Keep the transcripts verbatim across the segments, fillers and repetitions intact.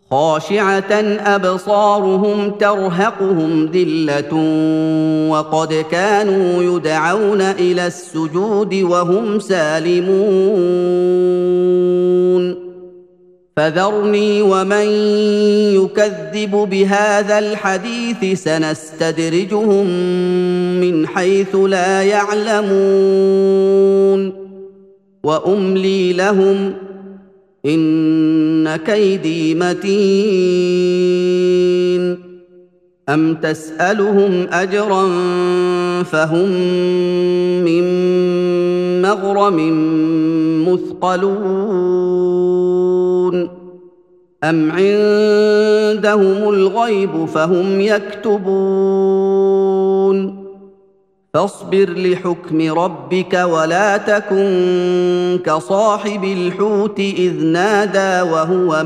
خاشعة أبصارهم ترهقهم ذلة وقد كانوا يدعون إلى السجود وهم سالمون فذرني ومن يكذب بهذا الحديث سنستدرجهم من حيث لا يعلمون وأملي لهم إن كيدي متين أم تسألهم أجرا فهم من مغرم مثقلون أم عندهم الغيب فهم يكتبون فاصبر لحكم ربك ولا تكن كصاحب الحوت إذ نادى وهو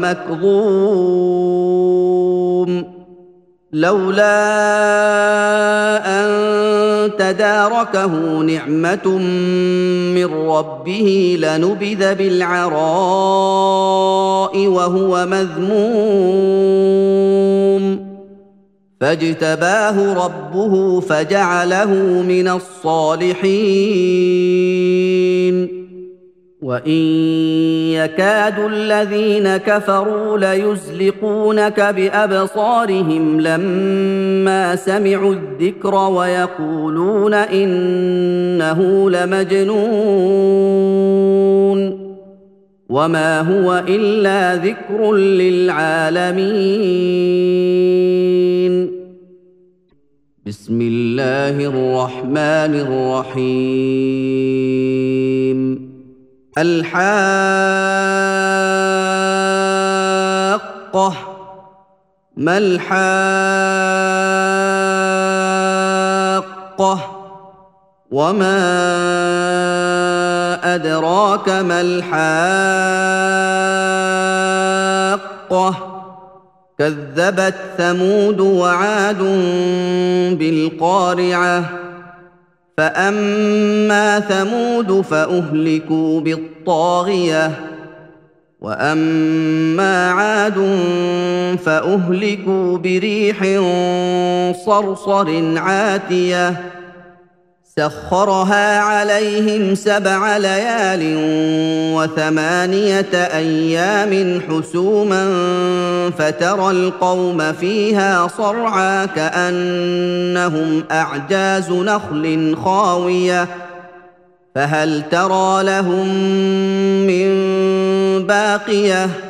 مكظوم لولا أن تداركه نعمة من ربه لنبذ بالعراء وهو مذموم فاجتباه ربه فجعله من الصالحين وإن يكاد الذين كفروا ليزلقونك بأبصارهم لما سمعوا الذكر ويقولون إنه لمجنون وما هو إلا ذكر للعالمين بسم الله الرحمن الرحيم الحاقة ما الحاقة وما أدراك ما الحاقة كذبت ثمود وعاد بالقارعة فأما ثمود فأهلكوا بالطاغية وأما عاد فأهلكوا بريح صرصر عاتية سخرها عليهم سبع ليال وثمانية أيام حسوما فترى القوم فيها صرعى كأنهم أعجاز نخل خاوية فهل ترى لهم من باقية